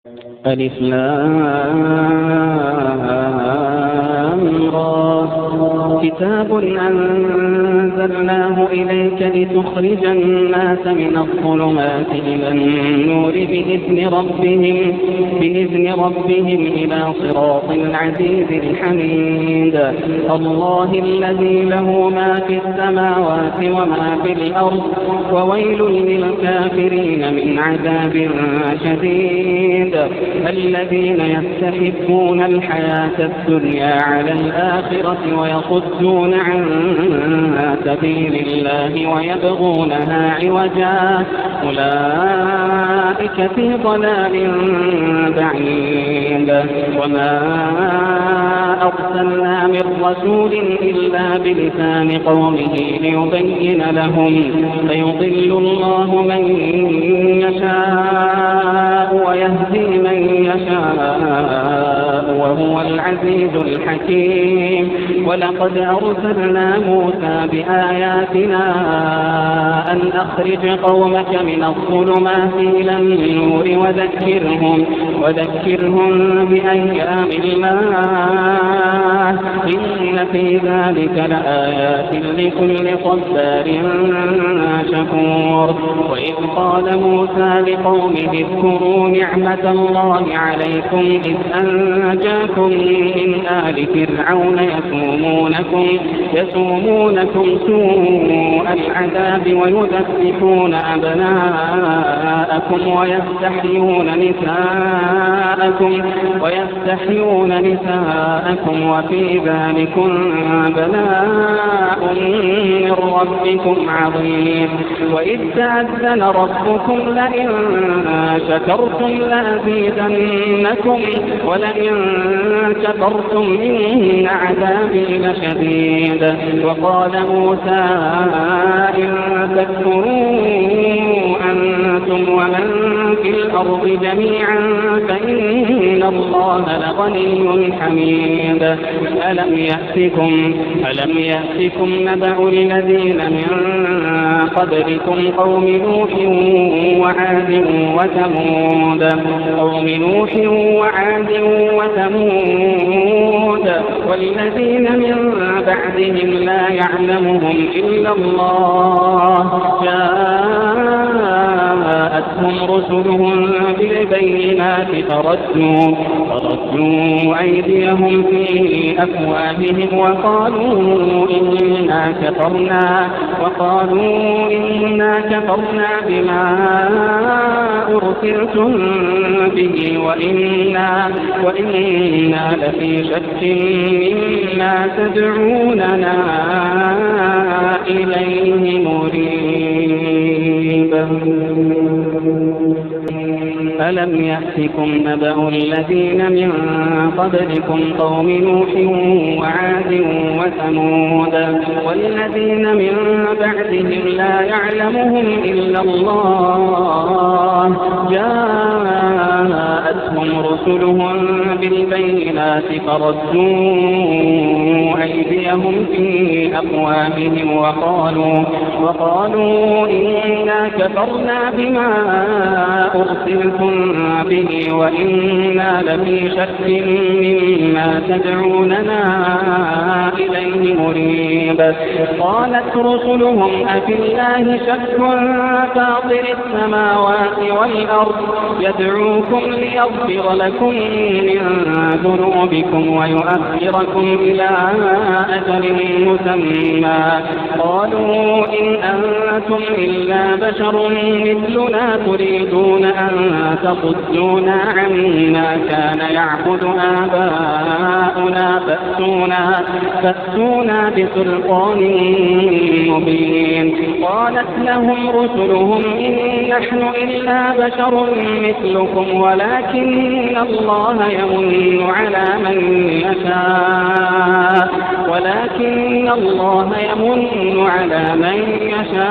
ألف لام را كتاب أنزلناه إليك لتخرج الناس من الظلمات إلى النور بإذن ربهم إلى صراط العزيز الحميد الله الذي له ما في السماوات وما في الأرض وويل للكافرين من عذاب شديد الذين يستحبون الحياة الدنيا على الآخرة ويصدون عن سبيل الله ويبغونها عوجا أولئك في ضلال بعيد وما أرسلنا من رسول إلا بلسان قومه ليبين لهم فيضل الله من يشاء ويهدي من يشاء وهو العزيز الحكيم ولقد أرسلنا موسى بآياتنا أن أخرج قومك من الظلمات إلى النور وذكرهم بأيام الله إن في ذلك لآيات لكل صبار شكور وإذ قال موسى لقومه اذكروا نعمة الله عليكم إذ أنجاكم من آل فرعون يسومونكم سوء العذاب ويذبحون أبناءكم ويستحيون نساءكم وفي ذلكم بلاء من ربكم عظيم وإذ تأذن ربكم لئن شكرتم لأزيدنكم ولئن كفرتم إن عذابي لشديد وقال موسى إن تكفروا أنتم ومن في الأرض جميعا فإن الله لغني حميد ألم يأتكم نبأ الذين من قبلكم قوم نوح وعاد وثمود والذين من بعدهم لا يعلمهم إلا الله جاءتهم رسلهم بالبينات فردوا أيديهم في أفواههم وقالوا إنا كفرنا بما أرسلتم به وإنا لفي شك مما تدعوننا إليه مريب ألم يأتكم نبأ الذين من قبلكم قوم نوح وعاد وثمود والذين من بعدهم لا يعلمهم إلا الله جاءتهم رسلهم بالبينات فردوا أيديهم في أفواههم وقالوا إنا كفرنا بما أرسلتم به وإنا لفي شك مما تدعوننا إليه مريب قالت رسلهم أفي الله شك فاطر السماوات والأرض يدعوكم ليغفر لكم من ذنوبكم ويؤخركم إلى أجل مسمى قالوا إن أنتم إلا بشر مثلنا تريدون أن تصدونا عما كان يعبد آباؤنا فأتونا بسلطان مبين قالت لهم رسلهم إن نحن إلا بشر مثلكم ولكن الله يمن على من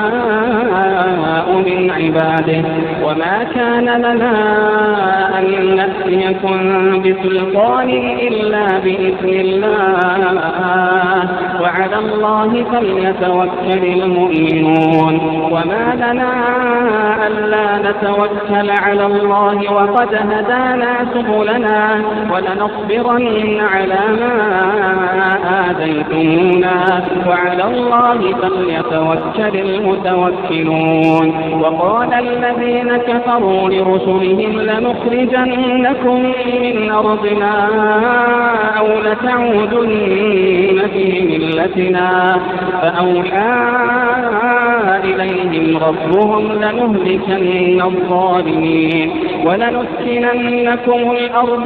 يشاء من عباده وما كان لنا أن نأتيكم بسلطان إلا بإذن الله وعلى الله فليتوكل المؤمنون وما لنا ألا نتوكل على الله وقد هدانا سبلنا ولنصبرن على ما آذيتمونا وعلى الله فليتوكل المتوكلون وقال الذين كفروا لرسلهم لنخرجنكم من أرضنا أو لتعودن في ملتنا فأوحى إليهم ربهم لنهلكن الظالمين ولنسكننكم الأرض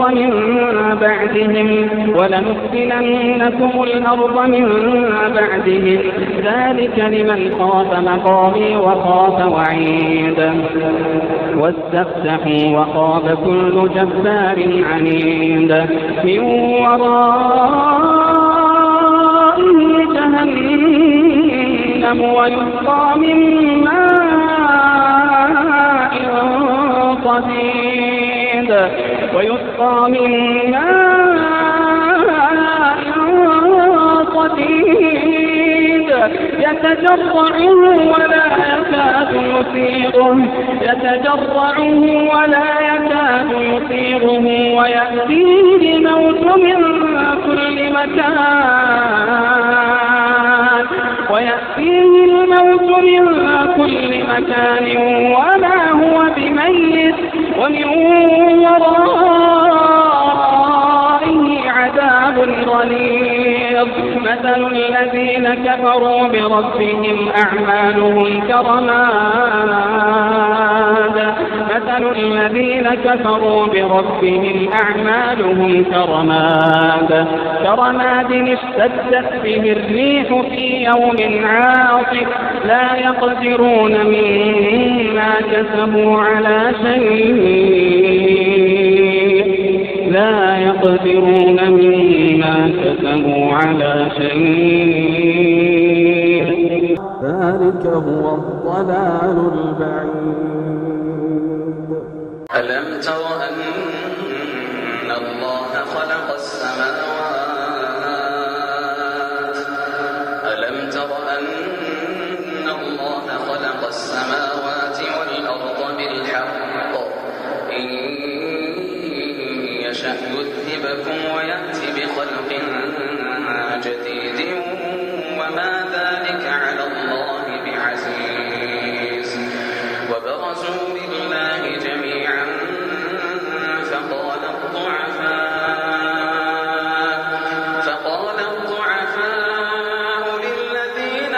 من بعدهم ذلك لمن خاف مقامي وخاف وعيد واستفتحوا وخاب كل جبار عنيد من ورائه جهنم ويسقى من ماء صديد يتجرعه ولا يكاد يصيغه ويأتيه الموت من كل مكان وما هو بميت ومن ورائه عذاب غليظ مثل الذين كفروا بربهم أعمالهم كرماد اشتدت به الريح في يوم عاصف لا يقدرون مما كسبوا على شيء ذلك هو الضلال البعيد ألم تر أن الله خلق السماوات والأرض بالحق إن يشأ يذهبكم ويأتي بخلق جديد وما ذلك على الله بعزيز وبرزوا لله جميعا فقال الضعفاء للذين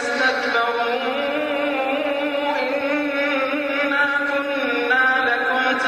استكبروا إنا كنا لكم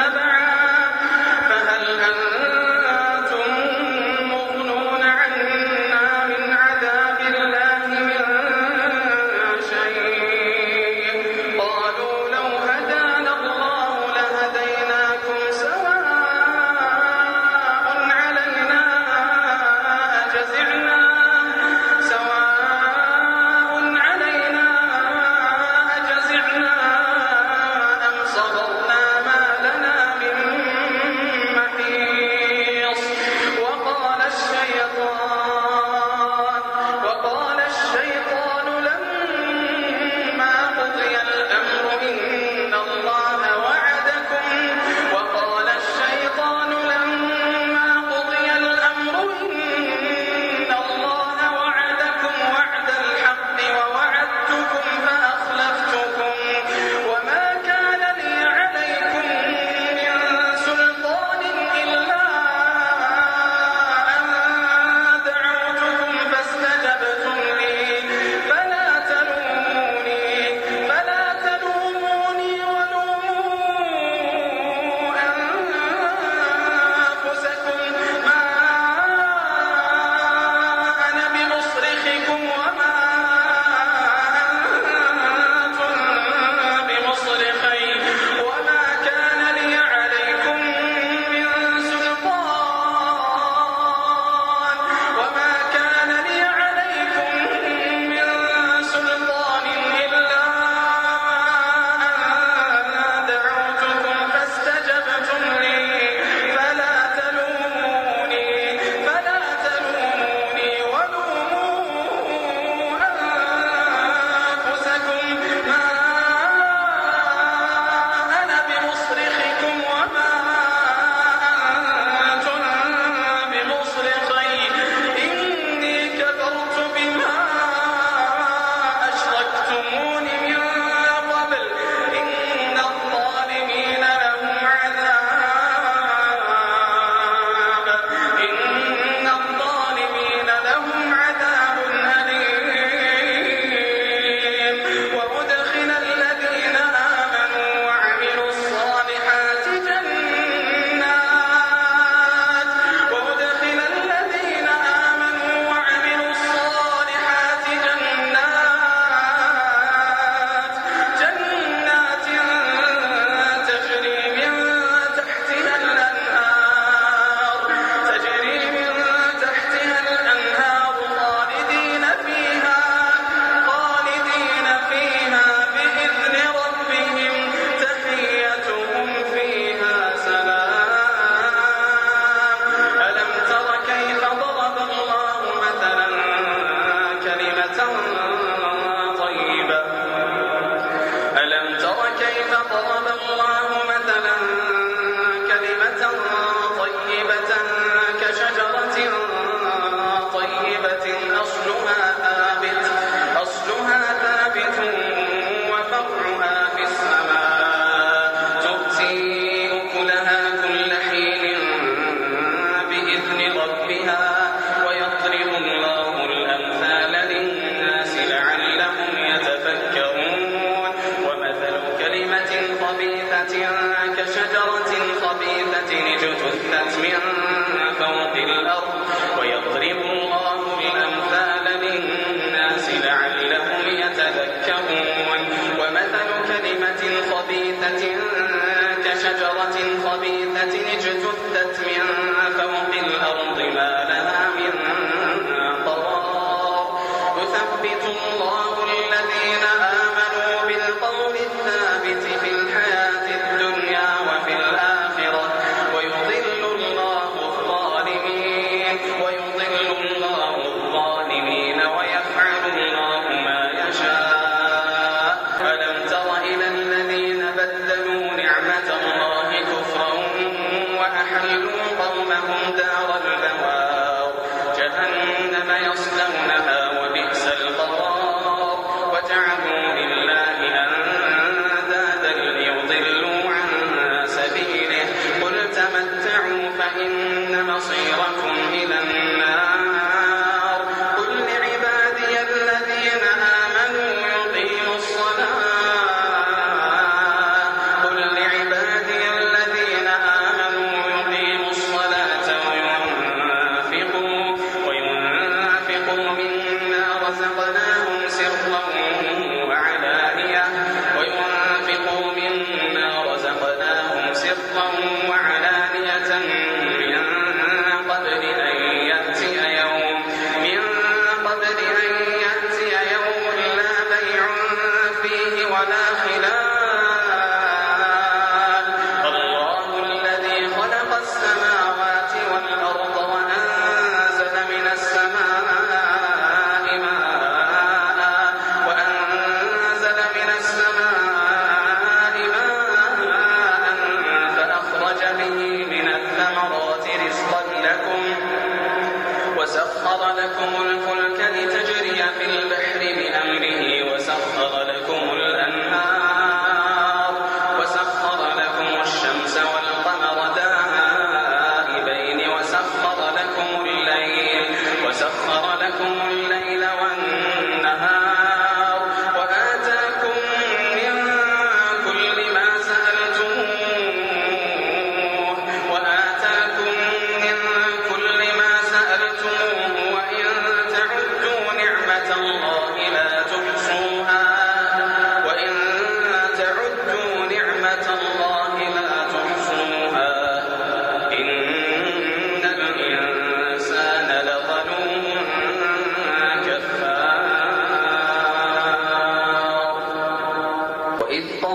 وإذ